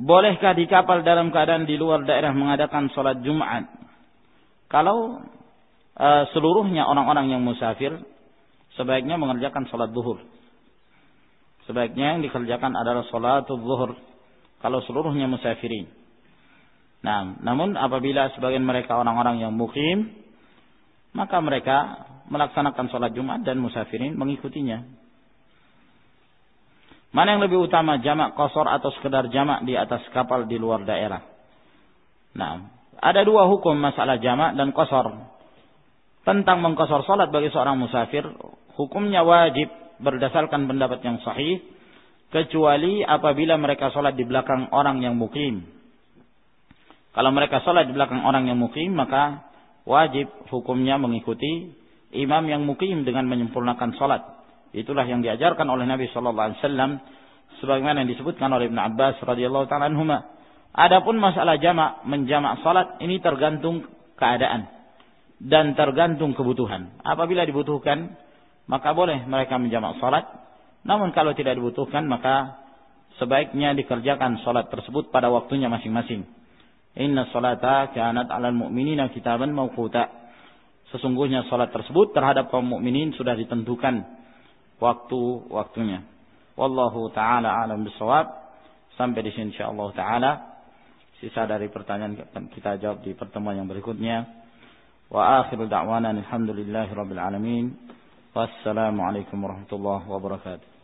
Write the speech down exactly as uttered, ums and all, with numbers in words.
bolehkah di kapal dalam keadaan di luar daerah mengadakan sholat Jumat? Kalau uh, seluruhnya orang-orang yang musafir, sebaiknya mengerjakan sholat zuhur. Sebaiknya yang dikerjakan adalah sholatul zuhur. Kalau seluruhnya musafirin. Nah, namun apabila sebagian mereka orang-orang yang mukim, maka mereka melaksanakan sholat Jumat dan musafirin mengikutinya. Mana yang lebih utama, jamak qashar atau sekedar jamak di atas kapal di luar daerah? Nah, ada dua hukum masalah jamak dan qashar. Tentang mengqashar salat bagi seorang musafir, hukumnya wajib berdasarkan pendapat yang sahih, kecuali apabila mereka salat di belakang orang yang mukim. Kalau mereka salat di belakang orang yang mukim, maka wajib hukumnya mengikuti imam yang mukim dengan menyempurnakan salat. Itulah yang diajarkan oleh Nabi sallallahu alaihi wasallam sebagaimana yang disebutkan oleh Ibnu Abbas radhiyallahu ta'ala anhuma. Adapun masalah jamak, menjamak salat, ini tergantung keadaan dan tergantung kebutuhan. Apabila dibutuhkan, maka boleh mereka menjamak salat. Namun kalau tidak dibutuhkan, maka sebaiknya dikerjakan salat tersebut pada waktunya masing-masing. Inna salata kanat 'alal mu'minina kitaban mawquta. Sesungguhnya salat tersebut terhadap kaum mukminin sudah ditentukan waktu-waktunya. Wallahu taala alam bisawab. Sampai di sini insyaallah taala. Sisa dari pertanyaan kita jawab di pertemuan yang berikutnya. Wa akhiru da'wana alhamdulillahirabbil alamin. Wassalamu alaikum warahmatullahi wabarakatuh.